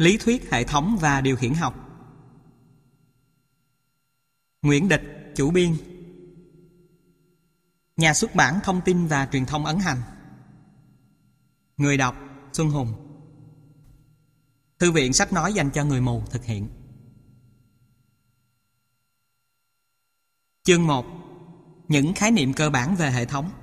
Lý thuyết hệ thống và điều khiển học. Nguyễn Địch, chủ biên. Nhà xuất bản Thông tin và Truyền thông ấn hành. Người đọc Xuân Hùng. Thư viện sách nói dành cho người mù thực hiện. Chương 1. Những khái niệm cơ bản về hệ thống.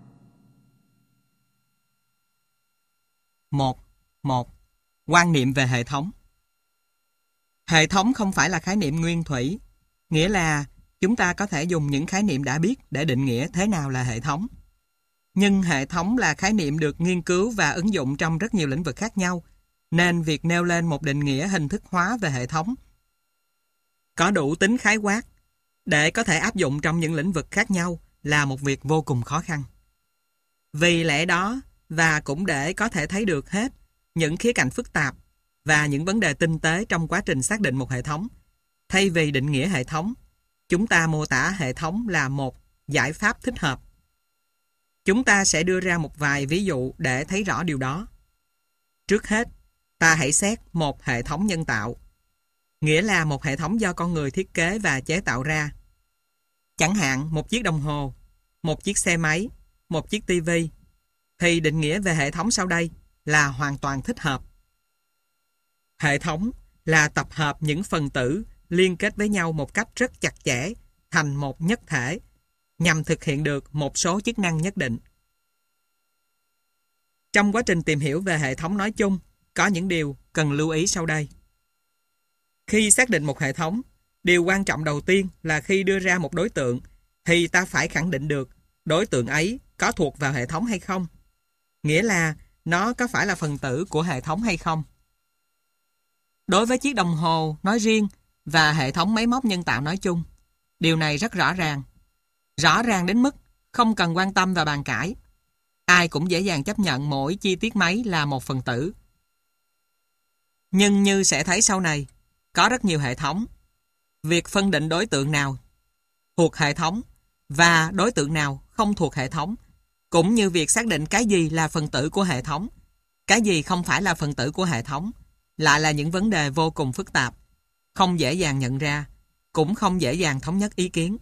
1. Quan niệm về hệ thống. Hệ thống không phải là khái niệm nguyên thủy, nghĩa là chúng ta có thể dùng những khái niệm đã biết để định nghĩa thế nào là hệ thống. Nhưng hệ thống là khái niệm được nghiên cứu và ứng dụng trong rất nhiều lĩnh vực khác nhau, nên việc nêu lên một định nghĩa hình thức hóa về hệ thống có đủ tính khái quát để có thể áp dụng trong những lĩnh vực khác nhau là một việc vô cùng khó khăn. Vì lẽ đó, và cũng để có thể thấy được hết những khía cạnh phức tạp và những vấn đề tinh tế trong quá trình xác định một hệ thống, thay vì định nghĩa hệ thống, chúng ta mô tả hệ thống là một giải pháp thích hợp. Chúng ta sẽ đưa ra một vài ví dụ để thấy rõ điều đó. Trước hết, ta hãy xét một hệ thống nhân tạo, nghĩa là một hệ thống do con người thiết kế và chế tạo ra. Chẳng hạn một chiếc đồng hồ, một chiếc xe máy, một chiếc tivi, thì định nghĩa về hệ thống sau đây là hoàn toàn thích hợp. Hệ thống là tập hợp những phần tử liên kết với nhau một cách rất chặt chẽ thành một nhất thể nhằm thực hiện được một số chức năng nhất định. Trong quá trình tìm hiểu về hệ thống nói chung, có những điều cần lưu ý sau đây. Khi xác định một hệ thống, điều quan trọng đầu tiên là khi đưa ra một đối tượng thì ta phải khẳng định được đối tượng ấy có thuộc vào hệ thống hay không. Nghĩa là nó có phải là phần tử của hệ thống hay không. Đối với chiếc đồng hồ nói riêng và hệ thống máy móc nhân tạo nói chung, điều này rất rõ ràng. Rõ ràng đến mức không cần quan tâm và bàn cãi. Ai cũng dễ dàng chấp nhận mỗi chi tiết máy là một phần tử. Nhưng như sẽ thấy sau này, có rất nhiều hệ thống. Việc phân định đối tượng nào thuộc hệ thống và đối tượng nào không thuộc hệ thống, cũng như việc xác định cái gì là phần tử của hệ thống, cái gì không phải là phần tử của hệ thống, lại là những vấn đề vô cùng phức tạp, không dễ dàng nhận ra, cũng không dễ dàng thống nhất ý kiến.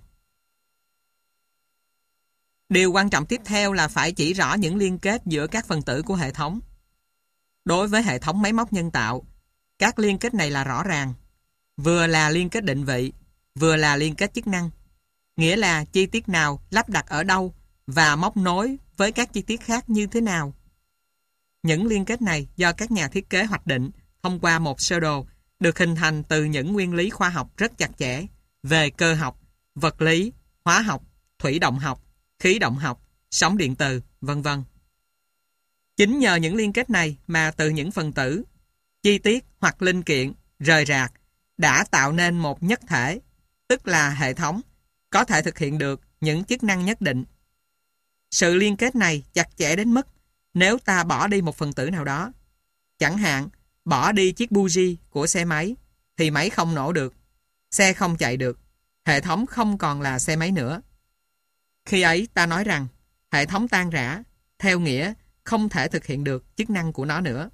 Điều quan trọng tiếp theo là phải chỉ rõ những liên kết giữa các phần tử của hệ thống. Đối với hệ thống máy móc nhân tạo, các liên kết này là rõ ràng, vừa là liên kết định vị, vừa là liên kết chức năng, nghĩa là chi tiết nào lắp đặt ở đâu và móc nối với các chi tiết khác như thế nào. Những liên kết này do các nhà thiết kế hoạch định thông qua một sơ đồ được hình thành từ những nguyên lý khoa học rất chặt chẽ về cơ học, vật lý, hóa học, thủy động học, khí động học, sóng điện từ, vân vân. Chính nhờ những liên kết này mà từ những phần tử, chi tiết hoặc linh kiện rời rạc đã tạo nên một nhất thể, tức là hệ thống, có thể thực hiện được những chức năng nhất định. Sự liên kết này chặt chẽ đến mức nếu ta bỏ đi một phần tử nào đó, chẳng hạn bỏ đi chiếc buji của xe máy, thì máy không nổ được, xe không chạy được, hệ thống không còn là xe máy nữa. Khi ấy ta nói rằng hệ thống tan rã, theo nghĩa không thể thực hiện được chức năng của nó nữa.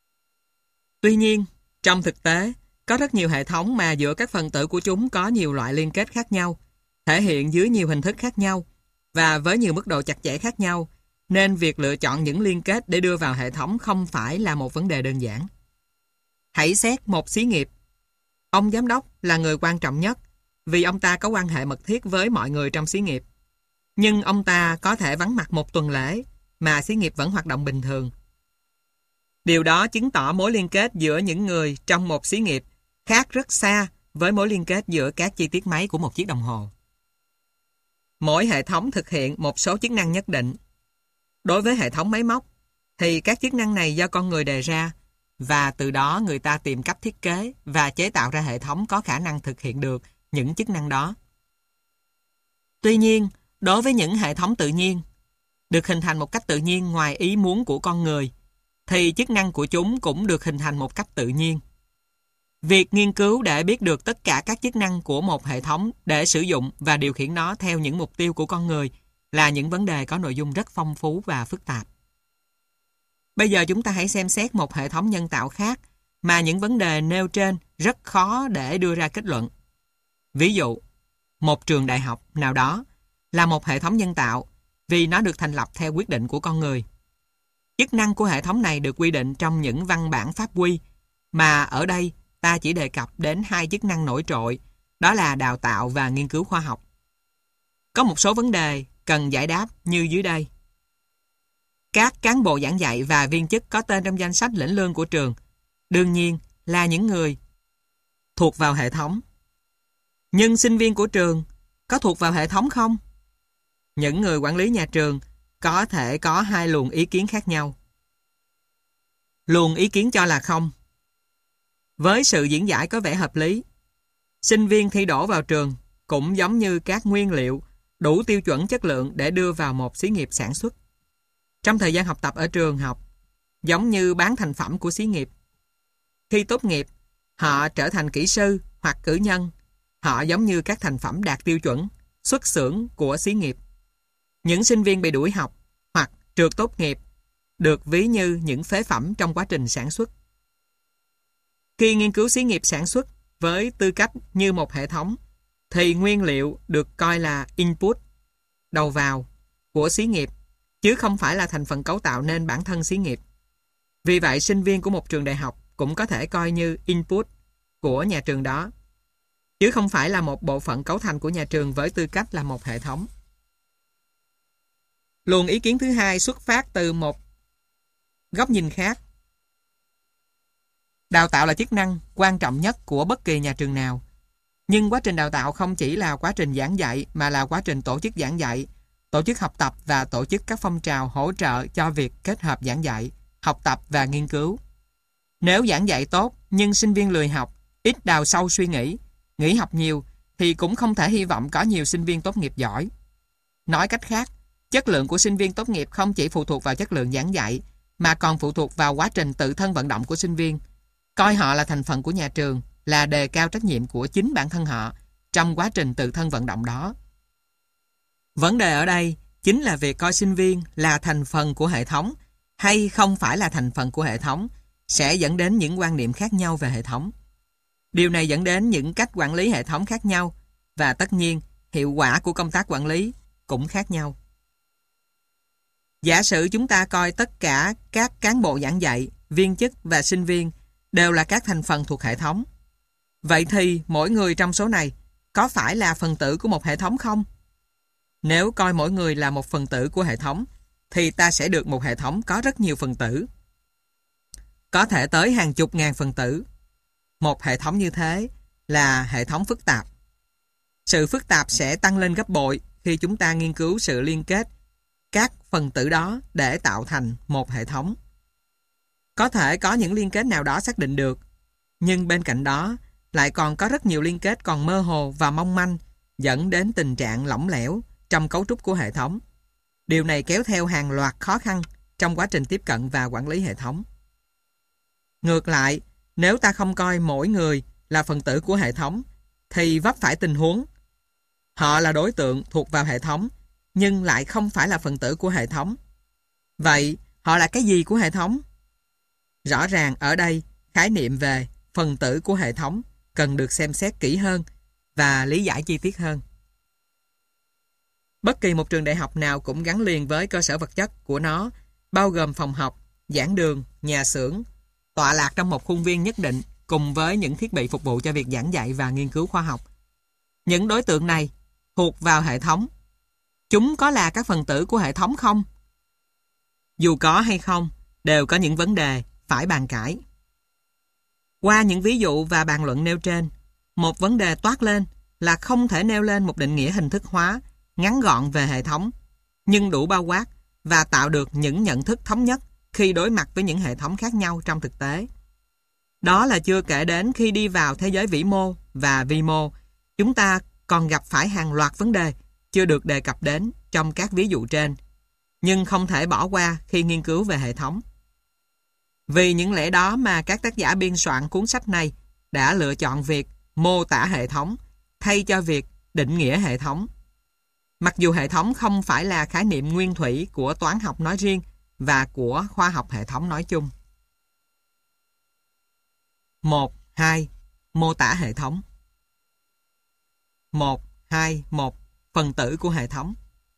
Tuy nhiên, trong thực tế, có rất nhiều hệ thống mà giữa các phần tử của chúng có nhiều loại liên kết khác nhau, thể hiện dưới nhiều hình thức khác nhau và với nhiều mức độ chặt chẽ khác nhau, nên việc lựa chọn những liên kết để đưa vào hệ thống không phải là một vấn đề đơn giản. Hãy xét một xí nghiệp. Ông giám đốc là người quan trọng nhất vì ông ta có quan hệ mật thiết với mọi người trong xí nghiệp. Nhưng ông ta có thể vắng mặt một tuần lễ mà xí nghiệp vẫn hoạt động bình thường. Điều đó chứng tỏ mối liên kết giữa những người trong một xí nghiệp khác rất xa với mối liên kết giữa các chi tiết máy của một chiếc đồng hồ. Mỗi hệ thống thực hiện một số chức năng nhất định. Đối với hệ thống máy móc, thì các chức năng này do con người đề ra, và từ đó người ta tìm cách thiết kế và chế tạo ra hệ thống có khả năng thực hiện được những chức năng đó. Tuy nhiên, đối với những hệ thống tự nhiên, được hình thành một cách tự nhiên ngoài ý muốn của con người, thì chức năng của chúng cũng được hình thành một cách tự nhiên. Việc nghiên cứu để biết được tất cả các chức năng của một hệ thống để sử dụng và điều khiển nó theo những mục tiêu của con người là những vấn đề có nội dung rất phong phú và phức tạp. Bây giờ chúng ta hãy xem xét một hệ thống nhân tạo khác mà những vấn đề nêu trên rất khó để đưa ra kết luận. Ví dụ, một trường đại học nào đó là một hệ thống nhân tạo vì nó được thành lập theo quyết định của con người. Chức năng của hệ thống này được quy định trong những văn bản pháp quy, mà ở đây ta chỉ đề cập đến hai chức năng nổi trội, đó là đào tạo và nghiên cứu khoa học. Có một số vấn đề cần giải đáp như dưới đây. Các cán bộ giảng dạy và viên chức có tên trong danh sách lĩnh lương của trường, đương nhiên là những người thuộc vào hệ thống. Nhưng sinh viên của trường có thuộc vào hệ thống không? Những người quản lý nhà trường có thể có hai luồng ý kiến khác nhau. Luồng ý kiến cho là không. Với sự diễn giải có vẻ hợp lý, sinh viên thi đỗ vào trường cũng giống như các nguyên liệu đủ tiêu chuẩn chất lượng để đưa vào một xí nghiệp sản xuất. Trong thời gian học tập ở trường học, giống như bán thành phẩm của xí nghiệp. Khi tốt nghiệp, họ trở thành kỹ sư hoặc cử nhân. Họ giống như các thành phẩm đạt tiêu chuẩn, xuất xưởng của xí nghiệp. Những sinh viên bị đuổi học hoặc trượt tốt nghiệp được ví như những phế phẩm trong quá trình sản xuất. Khi nghiên cứu xí nghiệp sản xuất với tư cách như một hệ thống, thì nguyên liệu được coi là input, đầu vào, của xí nghiệp, chứ không phải là thành phần cấu tạo nên bản thân xí nghiệp. Vì vậy, sinh viên của một trường đại học cũng có thể coi như input của nhà trường đó, chứ không phải là một bộ phận cấu thành của nhà trường với tư cách là một hệ thống. Luồng ý kiến thứ hai xuất phát từ một góc nhìn khác. Đào tạo là chức năng quan trọng nhất của bất kỳ nhà trường nào. Nhưng quá trình đào tạo không chỉ là quá trình giảng dạy mà là quá trình tổ chức giảng dạy, tổ chức học tập và tổ chức các phong trào hỗ trợ cho việc kết hợp giảng dạy, học tập và nghiên cứu. Nếu giảng dạy tốt nhưng sinh viên lười học, ít đào sâu suy nghĩ, nghỉ học nhiều thì cũng không thể hy vọng có nhiều sinh viên tốt nghiệp giỏi. Nói cách khác, chất lượng của sinh viên tốt nghiệp không chỉ phụ thuộc vào chất lượng giảng dạy mà còn phụ thuộc vào quá trình tự thân vận động của sinh viên. Coi họ là thành phần của nhà trường là đề cao trách nhiệm của chính bản thân họ trong quá trình tự thân vận động đó. Vấn đề ở đây chính là việc coi sinh viên là thành phần của hệ thống hay không phải là thành phần của hệ thống sẽ dẫn đến những quan niệm khác nhau về hệ thống. Điều này dẫn đến những cách quản lý hệ thống khác nhau và tất nhiên hiệu quả của công tác quản lý cũng khác nhau. Giả sử chúng ta coi tất cả các cán bộ giảng dạy, viên chức và sinh viên đều là các thành phần thuộc hệ thống. Vậy thì mỗi người trong số này có phải là phần tử của một hệ thống không? Nếu coi mỗi người là một phần tử của hệ thống thì ta sẽ được một hệ thống có rất nhiều phần tử. Có thể tới hàng chục ngàn phần tử. Một hệ thống như thế là hệ thống phức tạp. Sự phức tạp sẽ tăng lên gấp bội khi chúng ta nghiên cứu sự liên kết các phần tử đó để tạo thành một hệ thống. Có thể có những liên kết nào đó xác định được, nhưng bên cạnh đó lại còn có rất nhiều liên kết còn mơ hồ và mong manh dẫn đến tình trạng lỏng lẻo trong cấu trúc của hệ thống. Điều này kéo theo hàng loạt khó khăn trong quá trình tiếp cận và quản lý hệ thống. Ngược lại, nếu ta không coi mỗi người là phần tử của hệ thống thì vấp phải tình huống họ là đối tượng thuộc vào hệ thống nhưng lại không phải là phần tử của hệ thống. Vậy họ là cái gì của hệ thống? Rõ ràng ở đây khái niệm về phần tử của hệ thống cần được xem xét kỹ hơn và lý giải chi tiết hơn. Bất kỳ một trường đại học nào cũng gắn liền với cơ sở vật chất của nó, bao gồm phòng học, giảng đường, nhà xưởng, tọa lạc trong một khuôn viên nhất định cùng với những thiết bị phục vụ cho việc giảng dạy và nghiên cứu khoa học. Những đối tượng này thuộc vào hệ thống. Chúng có là các phần tử của hệ thống không? Dù có hay không, đều có những vấn đề phải bàn cãi. Qua những ví dụ và bàn luận nêu trên, một vấn đề toát lên là không thể nêu lên một định nghĩa hình thức hóa, ngắn gọn về hệ thống, nhưng đủ bao quát và tạo được những nhận thức thống nhất khi đối mặt với những hệ thống khác nhau trong thực tế. Đó là chưa kể đến khi đi vào thế giới vĩ mô và vi mô, chúng ta còn gặp phải hàng loạt vấn đề chưa được đề cập đến trong các ví dụ trên, nhưng không thể bỏ qua khi nghiên cứu về hệ thống. Vì những lẽ đó mà các tác giả biên soạn cuốn sách này đã lựa chọn việc mô tả hệ thống thay cho việc định nghĩa hệ thống. Mặc dù hệ thống không phải là khái niệm nguyên thủy của toán học nói riêng và của khoa học hệ thống nói chung. 1, 2. Mô tả hệ thống. 1, 2, 1. Phần tử của hệ thống.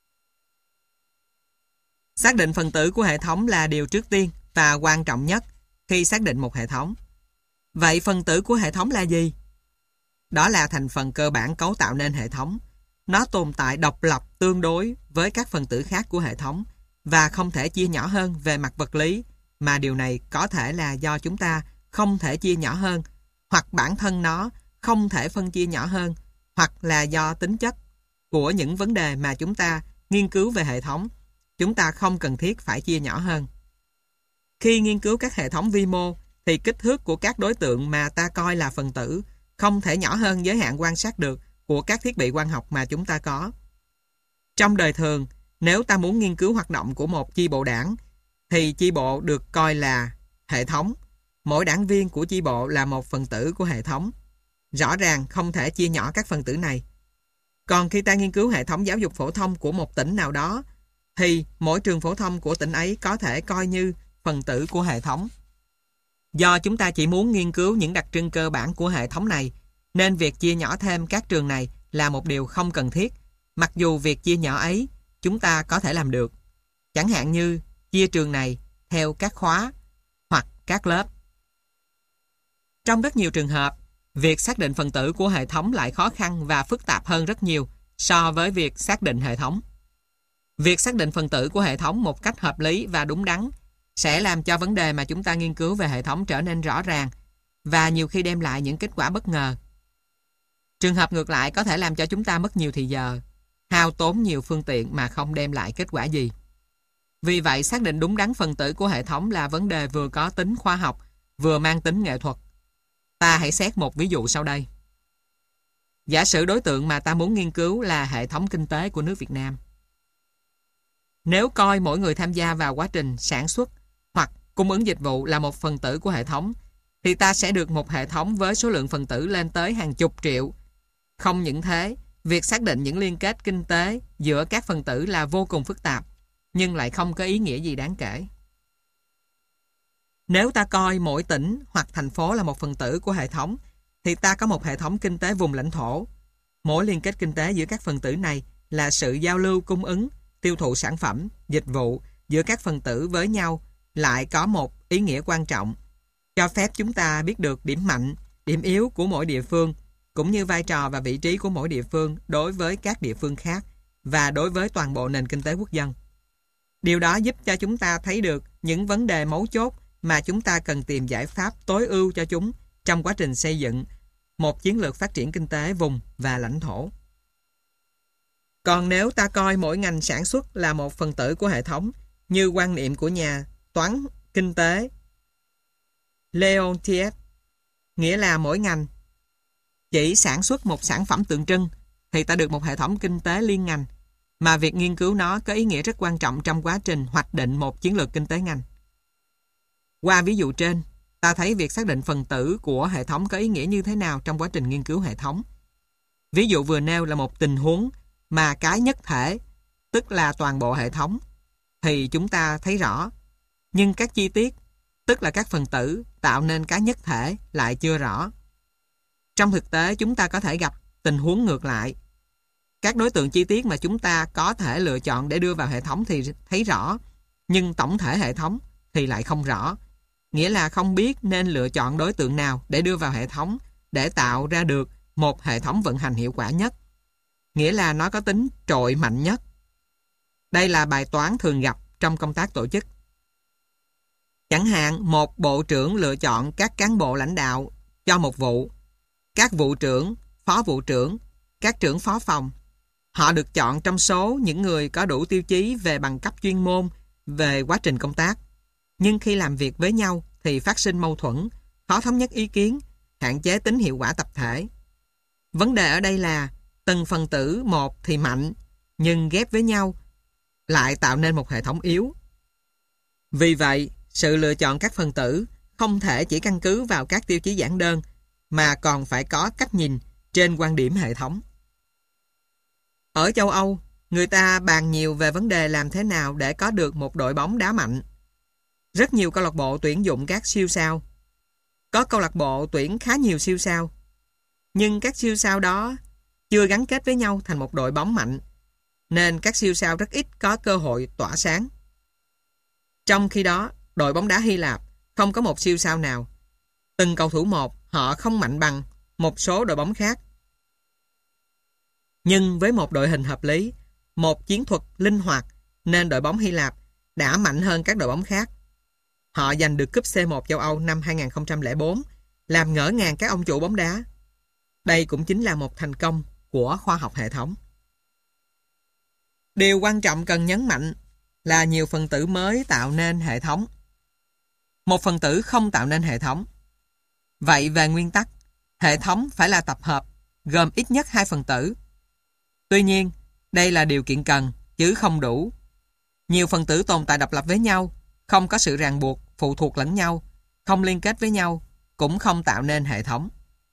Xác định phần tử của hệ thống là điều trước tiên và quan trọng nhất khi xác định một hệ thống. Vậy phần tử của hệ thống là gì? Đó là thành phần cơ bản cấu tạo nên hệ thống. Nó tồn tại độc lập tương đối với các phần tử khác của hệ thống và không thể chia nhỏ hơn về mặt vật lý, mà điều này có thể là do chúng ta không thể chia nhỏ hơn, hoặc bản thân nó không thể phân chia nhỏ hơn, hoặc là do tính chất của những vấn đề mà chúng ta nghiên cứu về hệ thống. Chúng ta không cần thiết phải chia nhỏ hơn. Khi nghiên cứu các hệ thống vi mô, thì kích thước của các đối tượng mà ta coi là phần tử không thể nhỏ hơn giới hạn quan sát được của các thiết bị quang học mà chúng ta có. Trong đời thường, nếu ta muốn nghiên cứu hoạt động của một chi bộ đảng, thì chi bộ được coi là hệ thống. Mỗi đảng viên của chi bộ là một phần tử của hệ thống. Rõ ràng không thể chia nhỏ các phần tử này. Còn khi ta nghiên cứu hệ thống giáo dục phổ thông của một tỉnh nào đó, thì mỗi trường phổ thông của tỉnh ấy có thể coi như phần tử của hệ thống. Do chúng ta chỉ muốn nghiên cứu những đặc trưng cơ bản của hệ thống này, nên việc chia nhỏ thêm các trường này là một điều không cần thiết, mặc dù việc chia nhỏ ấy chúng ta có thể làm được. Chẳng hạn như chia trường này theo các khóa hoặc các lớp. Trong rất nhiều trường hợp, việc xác định phần tử của hệ thống lại khó khăn và phức tạp hơn rất nhiều so với việc xác định hệ thống. Việc xác định phần tử của hệ thống một cách hợp lý và đúng đắn sẽ làm cho vấn đề mà chúng ta nghiên cứu về hệ thống trở nên rõ ràng và nhiều khi đem lại những kết quả bất ngờ. Trường hợp ngược lại có thể làm cho chúng ta mất nhiều thời giờ, hao tốn nhiều phương tiện mà không đem lại kết quả gì. Vì vậy, xác định đúng đắn phần tử của hệ thống là vấn đề vừa có tính khoa học, vừa mang tính nghệ thuật. Ta hãy xét một ví dụ sau đây. Giả sử đối tượng mà ta muốn nghiên cứu là hệ thống kinh tế của nước Việt Nam. Nếu coi mỗi người tham gia vào quá trình sản xuất hoặc cung ứng dịch vụ là một phần tử của hệ thống, thì ta sẽ được một hệ thống với số lượng phần tử lên tới hàng chục triệu. Không những thế, việc xác định những liên kết kinh tế giữa các phần tử là vô cùng phức tạp, nhưng lại không có ý nghĩa gì đáng kể. Nếu ta coi mỗi tỉnh hoặc thành phố là một phần tử của hệ thống, thì ta có một hệ thống kinh tế vùng lãnh thổ. Mỗi liên kết kinh tế giữa các phần tử này là sự giao lưu cung ứng, tiêu thụ sản phẩm, dịch vụ giữa các phần tử với nhau lại có một ý nghĩa quan trọng, cho phép chúng ta biết được điểm mạnh, điểm yếu của mỗi địa phương, cũng như vai trò và vị trí của mỗi địa phương đối với các địa phương khác và đối với toàn bộ nền kinh tế quốc dân. Điều đó giúp cho chúng ta thấy được những vấn đề mấu chốt mà chúng ta cần tìm giải pháp tối ưu cho chúng trong quá trình xây dựng một chiến lược phát triển kinh tế vùng và lãnh thổ. Còn nếu ta coi mỗi ngành sản xuất là một phần tử của hệ thống, như quan niệm của nhà toán kinh tế Leontief, nghĩa là mỗi ngành chỉ sản xuất một sản phẩm tượng trưng, thì ta được một hệ thống kinh tế liên ngành, mà việc nghiên cứu nó có ý nghĩa rất quan trọng trong quá trình hoạch định một chiến lược kinh tế ngành. Qua ví dụ trên, ta thấy việc xác định phần tử của hệ thống có ý nghĩa như thế nào trong quá trình nghiên cứu hệ thống. Ví dụ vừa nêu là một tình huống mà cái nhất thể, tức là toàn bộ hệ thống, thì chúng ta thấy rõ. Nhưng các chi tiết, tức là các phần tử tạo nên cái nhất thể lại chưa rõ. Trong thực tế, chúng ta có thể gặp tình huống ngược lại. Các đối tượng chi tiết mà chúng ta có thể lựa chọn để đưa vào hệ thống thì thấy rõ, nhưng tổng thể hệ thống thì lại không rõ. Nghĩa là không biết nên lựa chọn đối tượng nào để đưa vào hệ thống để tạo ra được một hệ thống vận hành hiệu quả nhất. Nghĩa là nó có tính trội mạnh nhất. Đây là bài toán thường gặp trong công tác tổ chức. Chẳng hạn, một bộ trưởng lựa chọn các cán bộ lãnh đạo cho một vụ, các vụ trưởng, phó vụ trưởng, các trưởng phó phòng. Họ được chọn trong số những người có đủ tiêu chí về bằng cấp chuyên môn về quá trình công tác. Nhưng khi làm việc với nhau thì phát sinh mâu thuẫn, khó thống nhất ý kiến, hạn chế tính hiệu quả tập thể. Vấn đề ở đây là từng phần tử một thì mạnh, nhưng ghép với nhau lại tạo nên một hệ thống yếu. Vì vậy, sự lựa chọn các phần tử không thể chỉ căn cứ vào các tiêu chí giản đơn, mà còn phải có cách nhìn trên quan điểm hệ thống. Ở châu Âu, người ta bàn nhiều về vấn đề làm thế nào để có được một đội bóng đá mạnh. Rất nhiều câu lạc bộ tuyển dụng các siêu sao. Có câu lạc bộ tuyển khá nhiều siêu sao, nhưng các siêu sao đó chưa gắn kết với nhau thành một đội bóng mạnh, nên các siêu sao rất ít có cơ hội tỏa sáng. Trong khi đó, đội bóng đá Hy Lạp không có một siêu sao nào. Từng cầu thủ một, họ không mạnh bằng một số đội bóng khác. Nhưng với một đội hình hợp lý, một chiến thuật linh hoạt, nên đội bóng Hy Lạp đã mạnh hơn các đội bóng khác. Họ giành được cúp C1 châu Âu năm 2004, làm ngỡ ngàng các ông chủ bóng đá. Đây cũng chính là một thành công của khoa học hệ thống. Điều quan trọng cần nhấn mạnh là nhiều phần tử mới tạo nên hệ thống. Một phần tử không tạo nên hệ thống. Vậy về nguyên tắc, hệ thống phải là tập hợp, gồm ít nhất 2 phần tử. Tuy nhiên, đây là điều kiện cần, chứ không đủ. Nhiều phần tử tồn tại độc lập với nhau, không có sự ràng buộc, phụ thuộc lẫn nhau, không liên kết với nhau, cũng không tạo nên hệ thống.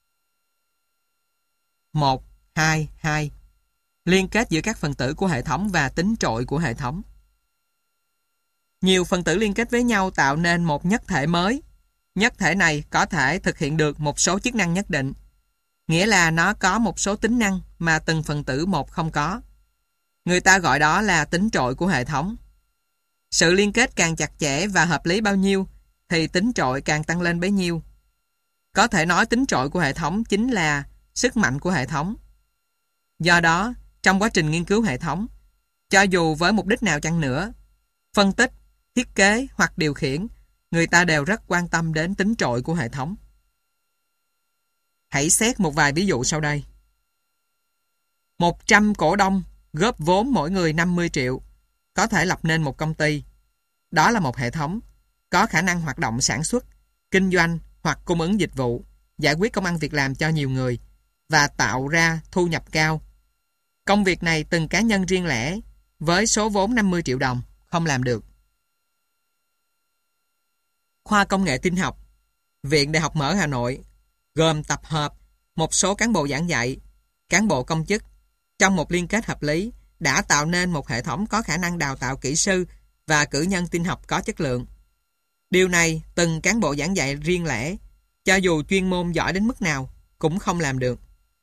1, 2, 2. Liên kết giữa các phần tử của hệ thống và tính trội của hệ thống. Nhiều phần tử liên kết với nhau tạo nên một nhất thể mới. Nhất thể này có thể thực hiện được một số chức năng nhất định, nghĩa là nó có một số tính năng mà từng phần tử một không có. Người ta gọi đó là tính trội của hệ thống. Sự liên kết càng chặt chẽ và hợp lý bao nhiêu thì tính trội càng tăng lên bấy nhiêu. Có thể nói tính trội của hệ thống chính là sức mạnh của hệ thống. Do đó, trong quá trình nghiên cứu hệ thống, cho dù với mục đích nào chăng nữa, phân tích, thiết kế hoặc điều khiển, người ta đều rất quan tâm đến tính trội của hệ thống. Hãy xét một vài ví dụ sau đây. 100 cổ đông góp vốn mỗi người 50 triệu, có thể lập nên một công ty. Đó là một hệ thống, có khả năng hoạt động sản xuất, kinh doanh hoặc cung ứng dịch vụ, giải quyết công ăn việc làm cho nhiều người và tạo ra thu nhập cao. Công việc này từng cá nhân riêng lẻ với số vốn 50 triệu đồng không làm được. Khoa Công nghệ Tin học, Viện Đại học Mở Hà Nội gồm tập hợp một số cán bộ giảng dạy, cán bộ công chức trong một liên kết hợp lý đã tạo nên một hệ thống có khả năng đào tạo kỹ sư và cử nhân tin học có chất lượng. Điều này từng cán bộ giảng dạy riêng lẻ, cho dù chuyên môn giỏi đến mức nào, cũng không làm được.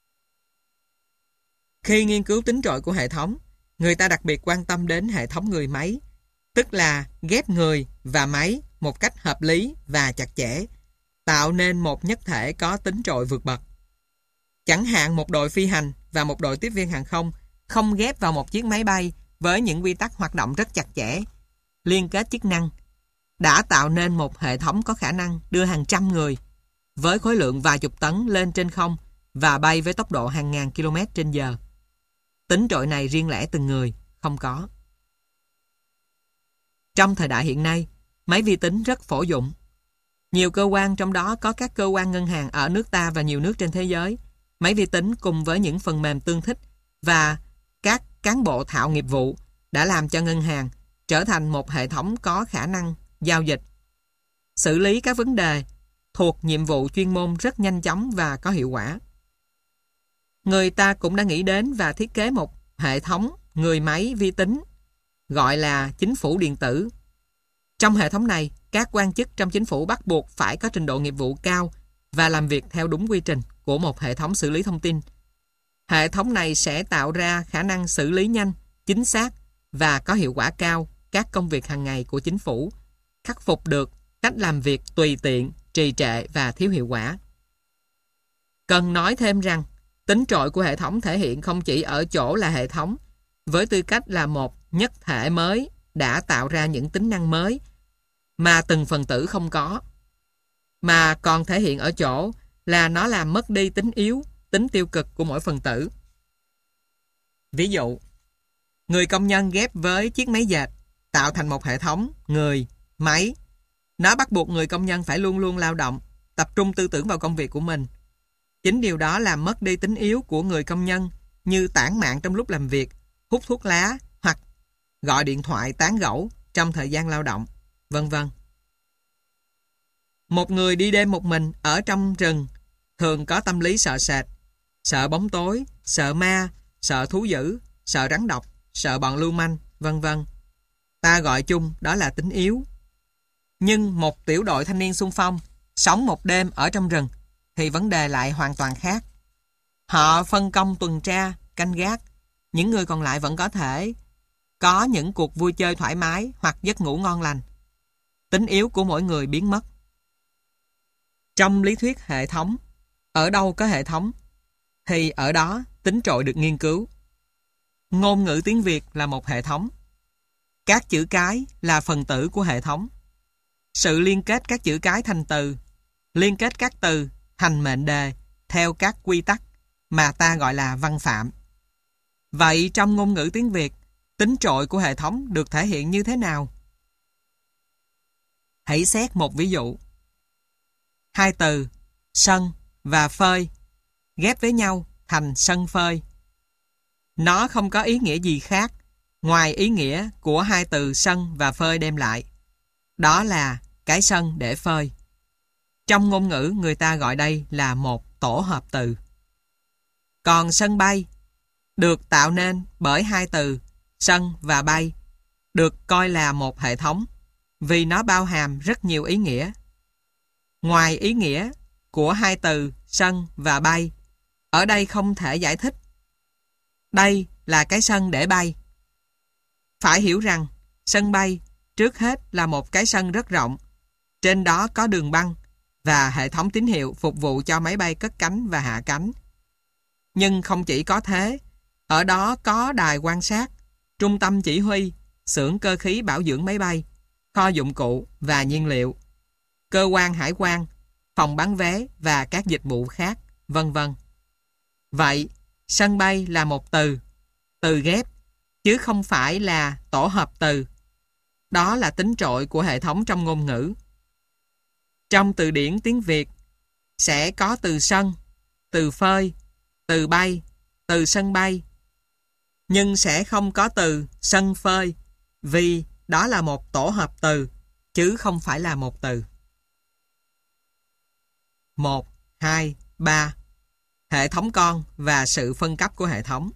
Khi nghiên cứu tính trội của hệ thống, người ta đặc biệt quan tâm đến hệ thống người máy, tức là ghép người và máy một cách hợp lý và chặt chẽ, tạo nên một nhất thể có tính trội vượt bậc. Chẳng hạn một đội phi hành và một đội tiếp viên hàng không không ghép vào một chiếc máy bay với những quy tắc hoạt động rất chặt chẽ, liên kết chức năng, đã tạo nên một hệ thống có khả năng đưa hàng trăm người với khối lượng vài chục tấn lên trên không và bay với tốc độ hàng ngàn km/h. Tính trội này riêng lẻ từng người không có. Trong thời đại hiện nay, máy vi tính rất phổ dụng. Nhiều cơ quan, trong đó có các cơ quan ngân hàng ở nước ta và nhiều nước trên thế giới, máy vi tính cùng với những phần mềm tương thích và các cán bộ thạo nghiệp vụ đã làm cho ngân hàng trở thành một hệ thống có khả năng giao dịch, xử lý các vấn đề thuộc nhiệm vụ chuyên môn rất nhanh chóng và có hiệu quả. Người ta cũng đã nghĩ đến và thiết kế một hệ thống người máy vi tính gọi là chính phủ điện tử. Trong hệ thống này, các quan chức trong chính phủ bắt buộc phải có trình độ nghiệp vụ cao và làm việc theo đúng quy trình của một hệ thống xử lý thông tin. Hệ thống này sẽ tạo ra khả năng xử lý nhanh, chính xác và có hiệu quả cao các công việc hàng ngày của chính phủ, khắc phục được cách làm việc tùy tiện, trì trệ và thiếu hiệu quả. Cần nói thêm rằng, tính trội của hệ thống thể hiện không chỉ ở chỗ là hệ thống, với tư cách là một nhất thể mới đã tạo ra những tính năng mới mà từng phần tử không có, mà còn thể hiện ở chỗ là nó làm mất đi tính yếu, tính tiêu cực của mỗi phần tử. Ví dụ, người công nhân ghép với chiếc máy dệt tạo thành một hệ thống người, máy. Nó bắt buộc người công nhân phải luôn luôn lao động, tập trung tư tưởng vào công việc của mình. Chính điều đó làm mất đi tính yếu của người công nhân như tản mạn trong lúc làm việc, hút thuốc lá hoặc gọi điện thoại tán gẫu trong thời gian lao động, vân vân. Một người đi đêm một mình ở trong rừng thường có tâm lý sợ sệt, sợ bóng tối, sợ ma, sợ thú dữ, sợ rắn độc, sợ bọn lưu manh, vân vân. Ta gọi chung đó là tính yếu. Nhưng một tiểu đội thanh niên xung phong sống một đêm ở trong rừng, thì vấn đề lại hoàn toàn khác. Họ phân công tuần tra, canh gác. Những người còn lại vẫn có thể có những cuộc vui chơi thoải mái hoặc giấc ngủ ngon lành. Tính yếu của mỗi người biến mất. Trong lý thuyết hệ thống, ở đâu có hệ thống, thì ở đó tính trội được nghiên cứu. Ngôn ngữ tiếng Việt là một hệ thống. Các chữ cái là phần tử của hệ thống. Sự liên kết các chữ cái thành từ, liên kết các từ thành mệnh đề theo các quy tắc mà ta gọi là văn phạm. Vậy trong ngôn ngữ tiếng Việt, tính trội của hệ thống được thể hiện như thế nào? Hãy xét một ví dụ. Hai từ sân và phơi ghép với nhau thành sân phơi. Nó không có ý nghĩa gì khác ngoài ý nghĩa của hai từ sân và phơi đem lại. Đó là cái sân để phơi. Trong ngôn ngữ người ta gọi đây là một tổ hợp từ. Còn sân bay được tạo nên bởi hai từ sân và bay được coi là một hệ thống vì nó bao hàm rất nhiều ý nghĩa. Ngoài ý nghĩa của hai từ sân và bay, ở đây không thể giải thích. Đây là cái sân để bay. Phải hiểu rằng sân bay trước hết là một cái sân rất rộng. Trên đó có đường băng và hệ thống tín hiệu phục vụ cho máy bay cất cánh và hạ cánh. Nhưng không chỉ có thế, ở đó có đài quan sát, trung tâm chỉ huy, xưởng cơ khí bảo dưỡng máy bay, kho dụng cụ và nhiên liệu, cơ quan hải quan, phòng bán vé và các dịch vụ khác, vân vân. Vậy, sân bay là một từ ghép, chứ không phải là tổ hợp từ. Đó là tính trội của hệ thống trong ngôn ngữ. Trong từ điển tiếng Việt, sẽ có từ sân, từ phơi, từ bay, từ sân bay. Nhưng sẽ không có từ sân phơi, vì đó là một tổ hợp từ, chứ không phải là một từ. 1, 2, 3. Hệ thống con và sự phân cấp của hệ thống.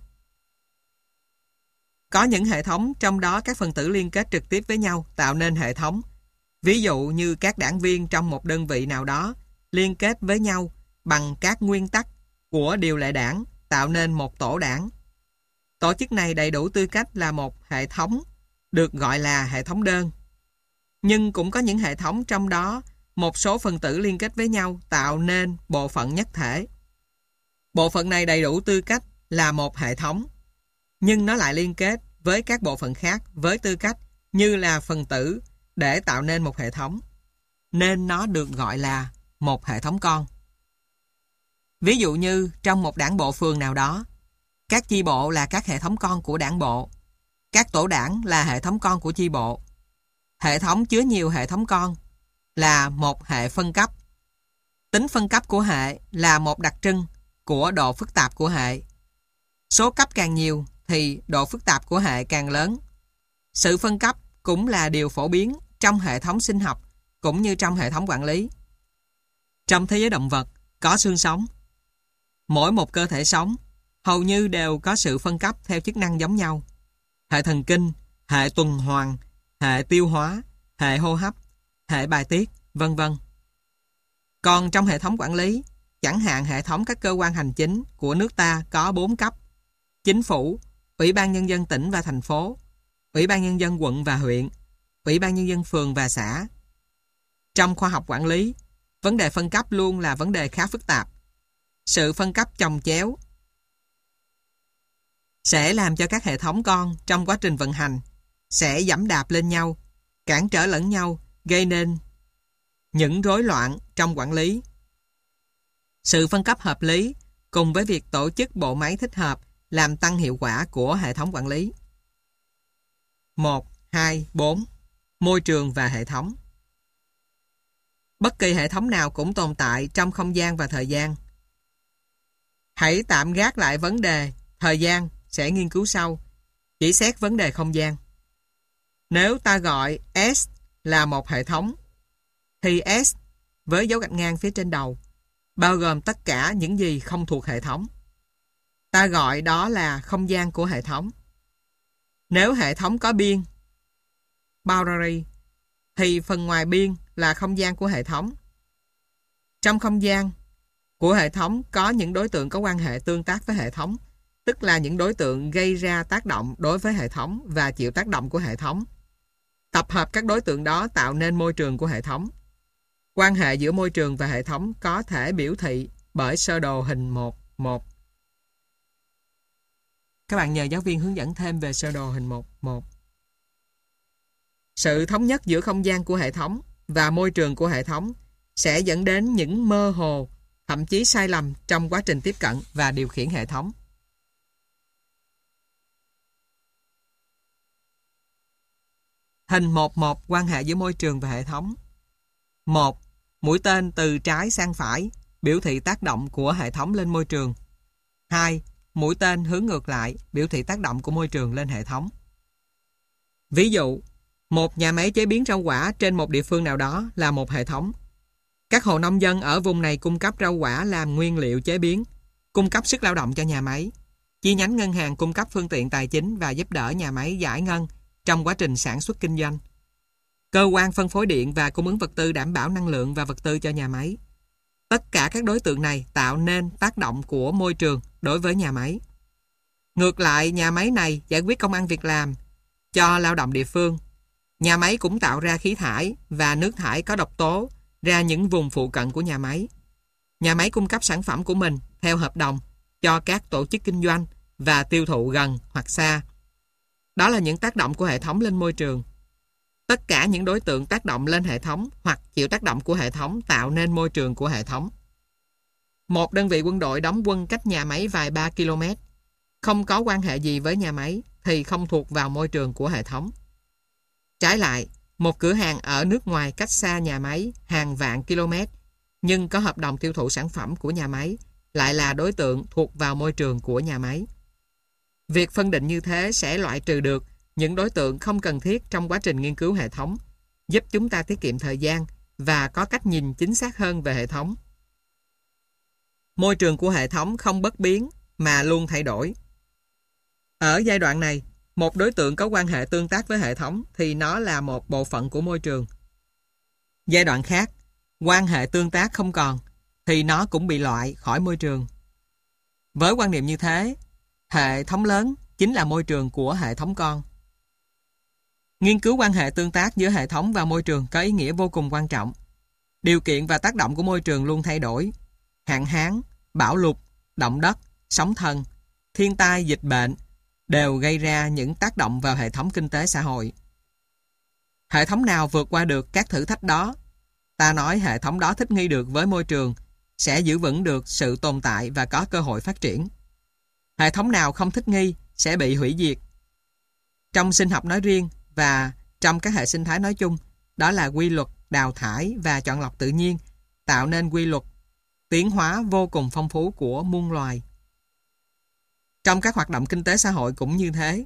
Có những hệ thống trong đó các phần tử liên kết trực tiếp với nhau tạo nên hệ thống. Ví dụ như các đảng viên trong một đơn vị nào đó liên kết với nhau bằng các nguyên tắc của điều lệ đảng tạo nên một tổ đảng. Tổ chức này đầy đủ tư cách là một hệ thống, được gọi là hệ thống đơn. Nhưng cũng có những hệ thống trong đó một số phần tử liên kết với nhau tạo nên bộ phận nhất thể. Bộ phận này đầy đủ tư cách là một hệ thống, nhưng nó lại liên kết với các bộ phận khác với tư cách như là phần tử để tạo nên một hệ thống, nên nó được gọi là một hệ thống con. Ví dụ như trong một đảng bộ phường nào đó, các chi bộ là các hệ thống con của đảng bộ, các tổ đảng là hệ thống con của chi bộ. Hệ thống chứa nhiều hệ thống con là một hệ phân cấp. Tính phân cấp của hệ là một đặc trưng của độ phức tạp của hệ. Số cấp càng nhiều thì độ phức tạp của hệ càng lớn. Sự phân cấp cũng là điều phổ biến trong hệ thống sinh học cũng như trong hệ thống quản lý. Trong thế giới động vật có xương sống. Mỗi một cơ thể sống hầu như đều có sự phân cấp theo chức năng giống nhau. Hệ thần kinh, hệ tuần hoàn, hệ tiêu hóa, hệ hô hấp, hệ bài tiết, vân vân. Còn trong hệ thống quản lý, chẳng hạn hệ thống các cơ quan hành chính của nước ta có 4 cấp: Chính phủ, Ủy ban Nhân dân tỉnh và thành phố, Ủy ban Nhân dân quận và huyện, Ủy ban Nhân dân phường và xã. Trong khoa học quản lý, vấn đề phân cấp luôn là vấn đề khá phức tạp. Sự phân cấp chồng chéo sẽ làm cho các hệ thống con trong quá trình vận hành sẽ giẫm đạp lên nhau, cản trở lẫn nhau, gây nên những rối loạn trong quản lý. Sự phân cấp hợp lý cùng với việc tổ chức bộ máy thích hợp làm tăng hiệu quả của hệ thống quản lý. 1, 2, 4. Môi trường và hệ thống. Bất kỳ hệ thống nào cũng tồn tại trong không gian và thời gian. Hãy tạm gác lại vấn đề thời gian sẽ nghiên cứu sau, chỉ xét vấn đề không gian. Nếu ta gọi S là một hệ thống, thì S với dấu gạch ngang phía trên đầu bao gồm tất cả những gì không thuộc hệ thống. Ta gọi đó là không gian của hệ thống. Nếu hệ thống có biên, boundary, thì phần ngoài biên là không gian của hệ thống. Trong không gian của hệ thống có những đối tượng có quan hệ tương tác với hệ thống, tức là những đối tượng gây ra tác động đối với hệ thống và chịu tác động của hệ thống. Tập hợp các đối tượng đó tạo nên môi trường của hệ thống. Quan hệ giữa môi trường và hệ thống có thể biểu thị bởi sơ đồ hình 1.1. Các bạn nhờ giáo viên hướng dẫn thêm về sơ đồ hình 1.1. Sự thống nhất giữa không gian của hệ thống và môi trường của hệ thống sẽ dẫn đến những mơ hồ, thậm chí sai lầm trong quá trình tiếp cận và điều khiển hệ thống. Hình 1.1 quan hệ giữa môi trường và hệ thống. 1. Mũi tên từ trái sang phải biểu thị tác động của hệ thống lên môi trường. 2. Mũi tên hướng ngược lại biểu thị tác động của môi trường lên hệ thống. Ví dụ, một nhà máy chế biến rau quả trên một địa phương nào đó là một hệ thống. Các hộ nông dân ở vùng này cung cấp rau quả làm nguyên liệu chế biến, cung cấp sức lao động cho nhà máy. Chi nhánh ngân hàng cung cấp phương tiện tài chính và giúp đỡ nhà máy giải ngân trong quá trình sản xuất kinh doanh. Cơ quan phân phối điện và cung ứng vật tư đảm bảo năng lượng và vật tư cho nhà máy. Tất cả các đối tượng này tạo nên tác động của môi trường đối với nhà máy. Ngược lại, nhà máy này giải quyết công ăn việc làm cho lao động địa phương. Nhà máy cũng tạo ra khí thải và nước thải có độc tố ra những vùng phụ cận của nhà máy. Nhà máy cung cấp sản phẩm của mình theo hợp đồng cho các tổ chức kinh doanh và tiêu thụ gần hoặc xa. Đó là những tác động của hệ thống lên môi trường. Tất cả những đối tượng tác động lên hệ thống hoặc chịu tác động của hệ thống tạo nên môi trường của hệ thống. Một đơn vị quân đội đóng quân cách nhà máy vài ba km, không có quan hệ gì với nhà máy thì không thuộc vào môi trường của hệ thống. Trái lại, một cửa hàng ở nước ngoài cách xa nhà máy hàng vạn km nhưng có hợp đồng tiêu thụ sản phẩm của nhà máy lại là đối tượng thuộc vào môi trường của nhà máy. Việc phân định như thế sẽ loại trừ được những đối tượng không cần thiết trong quá trình nghiên cứu hệ thống, giúp chúng ta tiết kiệm thời gian và có cách nhìn chính xác hơn về hệ thống. Môi trường của hệ thống không bất biến mà luôn thay đổi. Ở giai đoạn này, một đối tượng có quan hệ tương tác với hệ thống thì nó là một bộ phận của môi trường. Giai đoạn khác, quan hệ tương tác không còn thì nó cũng bị loại khỏi môi trường. Với quan niệm như thế, hệ thống lớn chính là môi trường của hệ thống con. Nghiên cứu quan hệ tương tác giữa hệ thống và môi trường có ý nghĩa vô cùng quan trọng. Điều kiện và tác động của môi trường luôn thay đổi. Hạn hán, bão lụt, động đất, sóng thần, thiên tai, dịch bệnh đều gây ra những tác động vào hệ thống kinh tế xã hội. Hệ thống nào vượt qua được các thử thách đó, ta nói hệ thống đó thích nghi được với môi trường, sẽ giữ vững được sự tồn tại và có cơ hội phát triển. Hệ thống nào không thích nghi sẽ bị hủy diệt. Trong sinh học nói riêng và trong các hệ sinh thái nói chung, đó là quy luật đào thải và chọn lọc tự nhiên, tạo nên quy luật tiến hóa vô cùng phong phú của muôn loài. Trong các hoạt động kinh tế xã hội cũng như thế.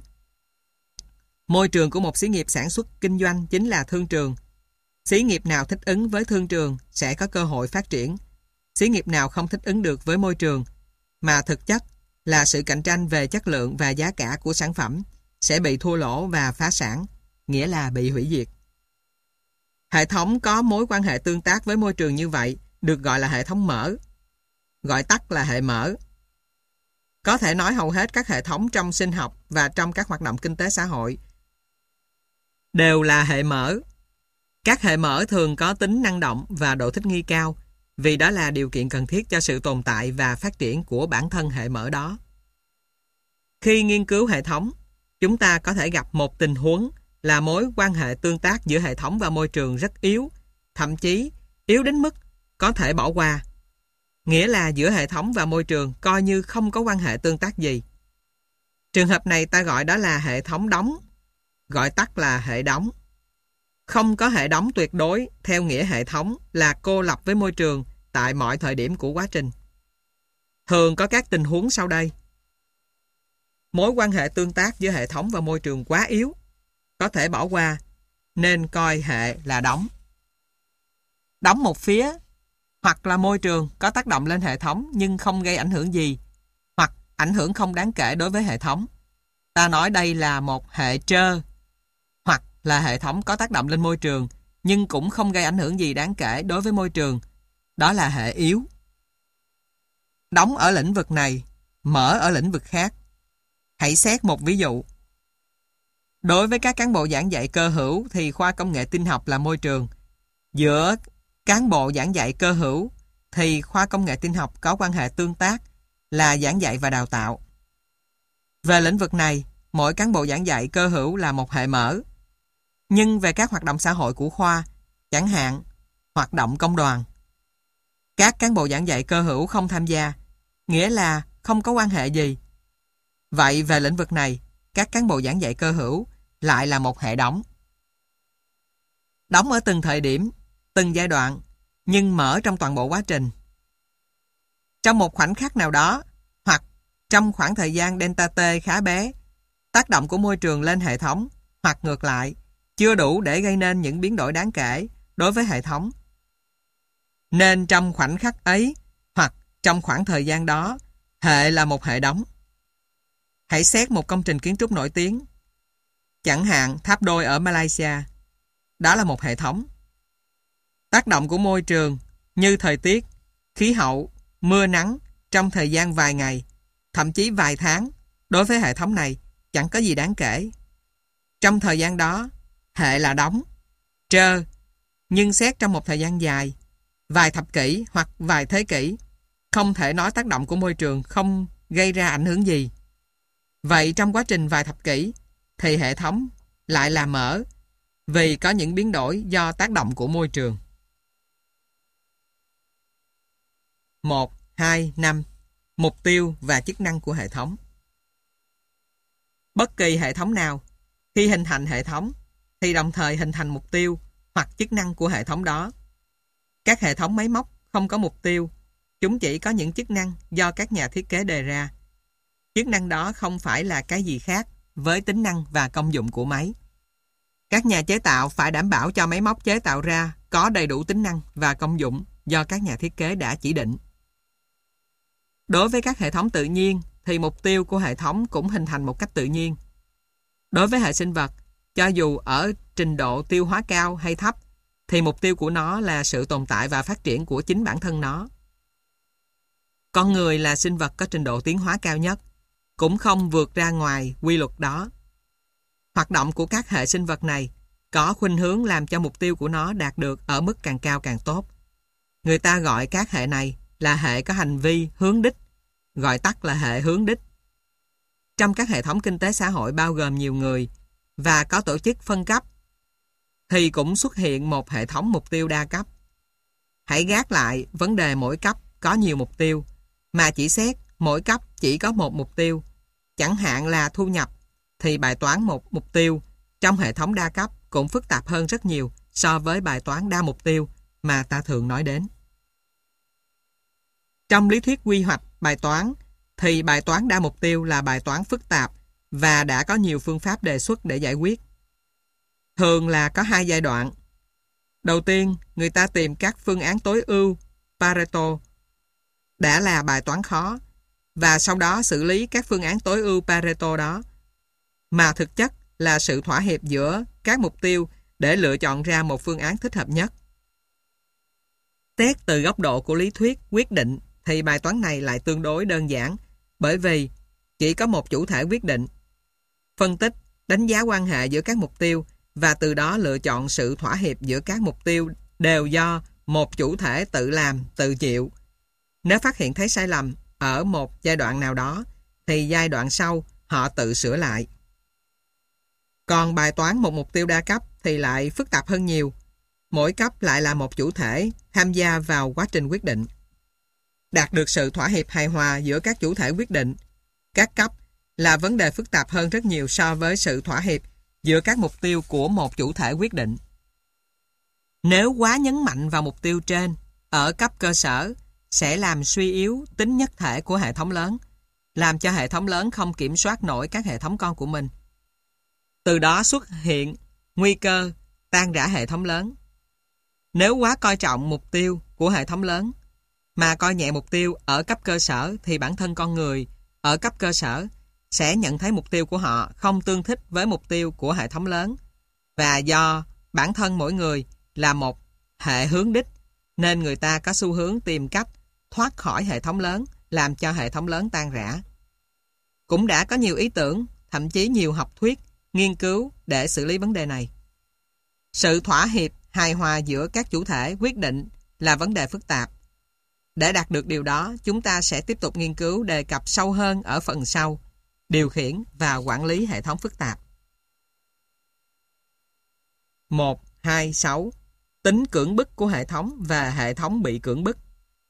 Môi trường của một xí nghiệp sản xuất kinh doanh chính là thương trường. Xí nghiệp nào thích ứng với thương trường sẽ có cơ hội phát triển. Xí nghiệp nào không thích ứng được với môi trường, mà thực chất là sự cạnh tranh về chất lượng và giá cả của sản phẩm, sẽ bị thua lỗ và phá sản, nghĩa là bị hủy diệt. Hệ thống có mối quan hệ tương tác với môi trường như vậy được gọi là hệ thống mở, gọi tắt là hệ mở. Có thể nói hầu hết các hệ thống trong sinh học và trong các hoạt động kinh tế xã hội đều là hệ mở. Các hệ mở thường có tính năng động và độ thích nghi cao, vì đó là điều kiện cần thiết cho sự tồn tại và phát triển của bản thân hệ mở đó. Khi nghiên cứu hệ thống, chúng ta có thể gặp một tình huống là mối quan hệ tương tác giữa hệ thống và môi trường rất yếu, thậm chí yếu đến mức có thể bỏ qua. Nghĩa là giữa hệ thống và môi trường coi như không có quan hệ tương tác gì. Trường hợp này ta gọi đó là hệ thống đóng, gọi tắt là hệ đóng. Không có hệ đóng tuyệt đối theo nghĩa hệ thống là cô lập với môi trường tại mọi thời điểm của quá trình. Thường có các tình huống sau đây. Mối quan hệ tương tác giữa hệ thống và môi trường quá yếu, có thể bỏ qua, nên coi hệ là đóng. Đóng một phía, hoặc là môi trường có tác động lên hệ thống nhưng không gây ảnh hưởng gì, hoặc ảnh hưởng không đáng kể đối với hệ thống. Ta nói đây là một hệ trơ, hoặc là hệ thống có tác động lên môi trường nhưng cũng không gây ảnh hưởng gì đáng kể đối với môi trường. đó là hệ yếu. Đóng ở lĩnh vực này, mở ở lĩnh vực khác. Hãy xét một ví dụ. Đối với các cán bộ giảng dạy cơ hữu thì khoa công nghệ tin học là môi trường. Giữa cán bộ giảng dạy cơ hữu thì khoa công nghệ tin học có quan hệ tương tác là giảng dạy và đào tạo. Về lĩnh vực này, mỗi cán bộ giảng dạy cơ hữu là một hệ mở. Nhưng về các hoạt động xã hội của khoa, chẳng hạn hoạt động công đoàn, các cán bộ giảng dạy cơ hữu không tham gia, nghĩa là không có quan hệ gì. Vậy về lĩnh vực này, các cán bộ giảng dạy cơ hữu lại là một hệ đóng. Đóng ở từng thời điểm, từng giai đoạn, nhưng mở trong toàn bộ quá trình. Trong một khoảnh khắc nào đó, hoặc trong khoảng thời gian delta T khá bé, tác động của môi trường lên hệ thống, hoặc ngược lại, chưa đủ để gây nên những biến đổi đáng kể đối với hệ thống. Nên trong khoảnh khắc ấy, hoặc trong khoảng thời gian đó, hệ là một hệ đóng. Hãy xét một công trình kiến trúc nổi tiếng, chẳng hạn tháp đôi ở Malaysia. Đó là một hệ thống. Tác động của môi trường như thời tiết, khí hậu, mưa nắng trong thời gian vài ngày, thậm chí vài tháng, đối với hệ thống này chẳng có gì đáng kể. Trong thời gian đó, hệ là đóng, trơ, nhưng xét trong một thời gian dài, vài thập kỷ hoặc vài thế kỷ, không thể nói tác động của môi trường không gây ra ảnh hưởng gì. Vậy trong quá trình vài thập kỷ, thì hệ thống lại là mở, vì có những biến đổi do tác động của môi trường. 1, 2, 5. Mục tiêu và chức năng của hệ thống. Bất kỳ hệ thống nào, khi hình thành hệ thống, thì đồng thời hình thành mục tiêu hoặc chức năng của hệ thống đó. Các hệ thống máy móc không có mục tiêu, chúng chỉ có những chức năng do các nhà thiết kế đề ra. Chức năng đó không phải là cái gì khác với tính năng và công dụng của máy. Các nhà chế tạo phải đảm bảo cho máy móc chế tạo ra có đầy đủ tính năng và công dụng do các nhà thiết kế đã chỉ định. Đối với các hệ thống tự nhiên thì mục tiêu của hệ thống cũng hình thành một cách tự nhiên. Đối với hệ sinh vật, cho dù ở trình độ tiêu hóa cao hay thấp, thì mục tiêu của nó là sự tồn tại và phát triển của chính bản thân nó. Con người là sinh vật có trình độ tiến hóa cao nhất, cũng không vượt ra ngoài quy luật đó. Hoạt động của các hệ sinh vật này có khuynh hướng làm cho mục tiêu của nó đạt được ở mức càng cao càng tốt. Người ta gọi các hệ này là hệ có hành vi hướng đích, gọi tắt là hệ hướng đích. Trong các hệ thống kinh tế xã hội bao gồm nhiều người và có tổ chức phân cấp, thì cũng xuất hiện một hệ thống mục tiêu đa cấp. Hãy gác lại vấn đề mỗi cấp có nhiều mục tiêu, mà chỉ xét mỗi cấp chỉ có một mục tiêu, chẳng hạn là thu nhập, thì bài toán một mục tiêu trong hệ thống đa cấp cũng phức tạp hơn rất nhiều so với bài toán đa mục tiêu mà ta thường nói đến. Trong lý thuyết quy hoạch bài toán, thì bài toán đa mục tiêu là bài toán phức tạp và đã có nhiều phương pháp đề xuất để giải quyết. Thường là có hai giai đoạn. Đầu tiên, người ta tìm các phương án tối ưu, Pareto, đã là bài toán khó, và sau đó xử lý các phương án tối ưu Pareto đó, mà thực chất là sự thỏa hiệp giữa các mục tiêu để lựa chọn ra một phương án thích hợp nhất. Xét từ góc độ của lý thuyết quyết định thì bài toán này lại tương đối đơn giản, bởi vì chỉ có một chủ thể quyết định. Phân tích, đánh giá quan hệ giữa các mục tiêu và từ đó lựa chọn sự thỏa hiệp giữa các mục tiêu đều do một chủ thể tự làm, tự chịu. Nếu phát hiện thấy sai lầm ở một giai đoạn nào đó, thì giai đoạn sau họ tự sửa lại. Còn bài toán một mục tiêu đa cấp thì lại phức tạp hơn nhiều. Mỗi cấp lại là một chủ thể tham gia vào quá trình quyết định. Đạt được sự thỏa hiệp hài hòa giữa các chủ thể quyết định, các cấp, là vấn đề phức tạp hơn rất nhiều so với sự thỏa hiệp giữa các mục tiêu của một chủ thể quyết định. Nếu quá nhấn mạnh vào mục tiêu trên, ở cấp cơ sở, sẽ làm suy yếu tính nhất thể của hệ thống lớn, làm cho hệ thống lớn không kiểm soát nổi các hệ thống con của mình. Từ đó xuất hiện nguy cơ tan rã hệ thống lớn. Nếu quá coi trọng mục tiêu của hệ thống lớn, mà coi nhẹ mục tiêu ở cấp cơ sở, thì bản thân con người ở cấp cơ sở sẽ nhận thấy mục tiêu của họ không tương thích với mục tiêu của hệ thống lớn, và do bản thân mỗi người là một hệ hướng đích, nên người ta có xu hướng tìm cách thoát khỏi hệ thống lớn, làm cho hệ thống lớn tan rã. Cũng đã có nhiều ý tưởng, thậm chí nhiều học thuyết, nghiên cứu để xử lý vấn đề này. Sự thỏa hiệp, hài hòa giữa các chủ thể quyết định là vấn đề phức tạp. Để đạt được điều đó, chúng ta sẽ tiếp tục nghiên cứu đề cập sâu hơn ở phần sau, điều khiển và quản lý hệ thống phức tạp. 1, 2, 6. Tính cưỡng bức của hệ thống và hệ thống bị cưỡng bức.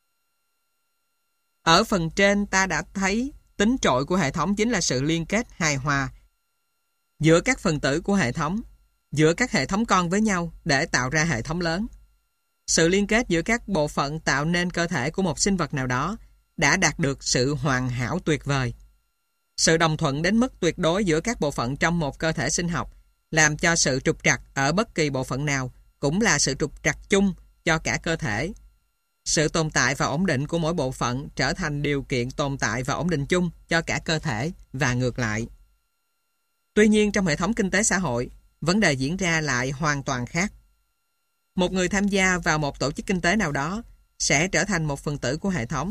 Ở phần trên ta đã thấy tính trội của hệ thống chính là sự liên kết hài hòa giữa các phần tử của hệ thống, giữa các hệ thống con với nhau để tạo ra hệ thống lớn. Sự liên kết giữa các bộ phận tạo nên cơ thể của một sinh vật nào đó đã đạt được sự hoàn hảo tuyệt vời. Sự đồng thuận đến mức tuyệt đối giữa các bộ phận trong một cơ thể sinh học làm cho sự trục trặc ở bất kỳ bộ phận nào cũng là sự trục trặc chung cho cả cơ thể. Sự tồn tại và ổn định của mỗi bộ phận trở thành điều kiện tồn tại và ổn định chung cho cả cơ thể và ngược lại. Tuy nhiên, trong hệ thống kinh tế xã hội, vấn đề diễn ra lại hoàn toàn khác. Một người tham gia vào một tổ chức kinh tế nào đó sẽ trở thành một phần tử của hệ thống.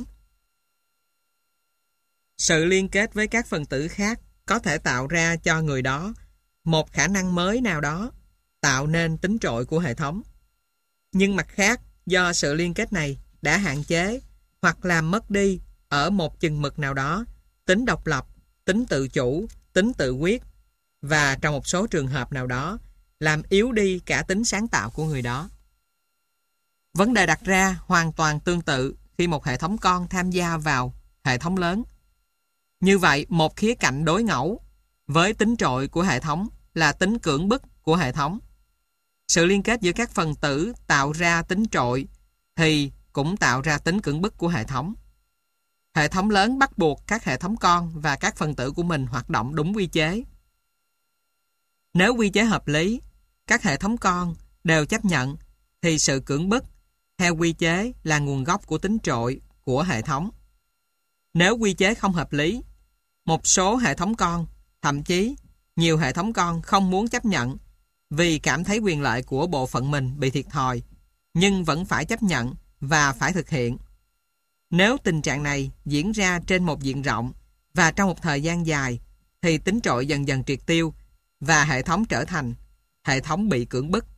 Sự liên kết với các phần tử khác có thể tạo ra cho người đó một khả năng mới nào đó, tạo nên tính trội của hệ thống. Nhưng mặt khác, do sự liên kết này đã hạn chế hoặc làm mất đi ở một chừng mực nào đó tính độc lập, tính tự chủ, tính tự quyết và trong một số trường hợp nào đó làm yếu đi cả tính sáng tạo của người đó. Vấn đề đặt ra hoàn toàn tương tự khi một hệ thống con tham gia vào hệ thống lớn. Như vậy, một khía cạnh đối ngẫu với tính trội của hệ thống là tính cưỡng bức của hệ thống. Sự liên kết giữa các phần tử tạo ra tính trội thì cũng tạo ra tính cưỡng bức của hệ thống. Hệ thống lớn bắt buộc các hệ thống con và các phần tử của mình hoạt động đúng quy chế. Nếu quy chế hợp lý, các hệ thống con đều chấp nhận thì sự cưỡng bức theo quy chế là nguồn gốc của tính trội của hệ thống. Nếu quy chế không hợp lý, một số hệ thống con, thậm chí nhiều hệ thống con không muốn chấp nhận vì cảm thấy quyền lợi của bộ phận mình bị thiệt thòi, nhưng vẫn phải chấp nhận và phải thực hiện. Nếu tình trạng này diễn ra trên một diện rộng và trong một thời gian dài, thì tính trội dần dần triệt tiêu và hệ thống trở thành hệ thống bị cưỡng bức.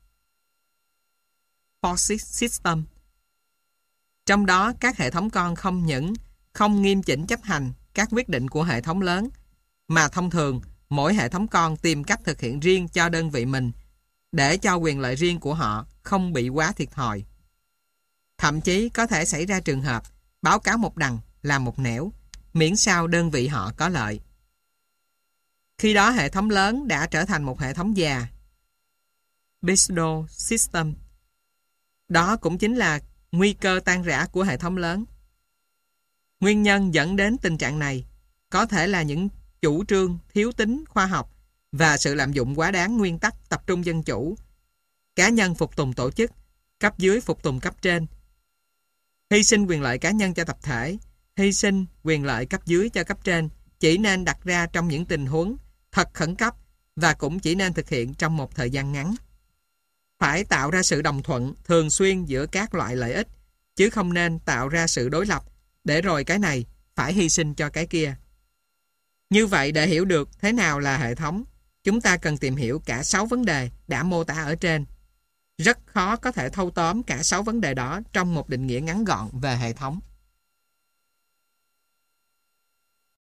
Forced System. Trong đó, các hệ thống con không những không nghiêm chỉnh chấp hành các quyết định của hệ thống lớn, mà thông thường mỗi hệ thống con tìm cách thực hiện riêng cho đơn vị mình để cho quyền lợi riêng của họ không bị quá thiệt thòi. Thậm chí có thể xảy ra trường hợp báo cáo một đằng làm một nẻo, miễn sao đơn vị họ có lợi. Khi đó hệ thống lớn đã trở thành một hệ thống già. Pseudo System. Đó cũng chính là nguy cơ tan rã của hệ thống lớn. Nguyên nhân dẫn đến tình trạng này có thể là những chủ trương thiếu tính khoa học và sự lạm dụng quá đáng nguyên tắc tập trung dân chủ, cá nhân phục tùng tổ chức, cấp dưới phục tùng cấp trên, hy sinh quyền lợi cá nhân cho tập thể, hy sinh quyền lợi cấp dưới cho cấp trên chỉ nên đặt ra trong những tình huống thật khẩn cấp và cũng chỉ nên thực hiện trong một thời gian ngắn. Phải tạo ra sự đồng thuận thường xuyên giữa các loại lợi ích, chứ không nên tạo ra sự đối lập, để rồi cái này phải hy sinh cho cái kia. Như vậy, để hiểu được thế nào là hệ thống, chúng ta cần tìm hiểu cả 6 vấn đề đã mô tả ở trên. Rất khó có thể thâu tóm cả 6 vấn đề đó trong một định nghĩa ngắn gọn về hệ thống.